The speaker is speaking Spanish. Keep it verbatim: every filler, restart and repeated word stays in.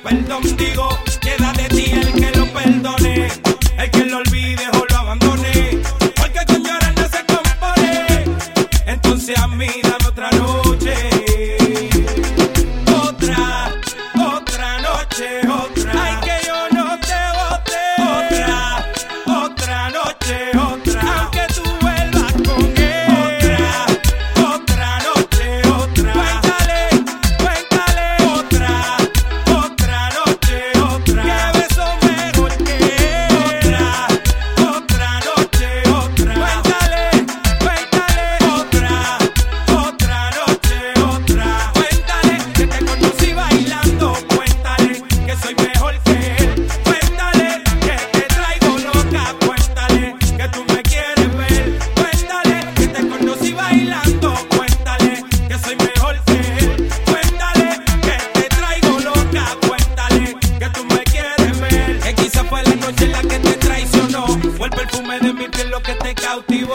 perdón, digo, queda de ti el que lo perdone, el que lo olvide o lo abandone, porque con llorar no se compone. Entonces a mí dame otra noche, otra, otra noche, otra. Ay, que yo no te bote, otra, otra noche, otra. Aunque tú vuelvas con él, otra, otra noche, otra. Cuéntale, cuéntale, otra, otra noche, otra. Que beso mejor que él, otra, otra noche, otra. Cuéntale, cuéntale, otra, otra noche, otra. Cuéntale que te conocí bailando, cuéntale que soy mejor que él, cuéntale que te traigo loca, cuéntale que tú me quieres ver, cuéntale que te conocí bailando, cuéntale que soy mejor que él, cuéntale que te traigo loca, cuéntale que tú me quieres ver. Que quizá fue la noche en la que te traicionó, o el perfume de mi piel lo que te cautivó.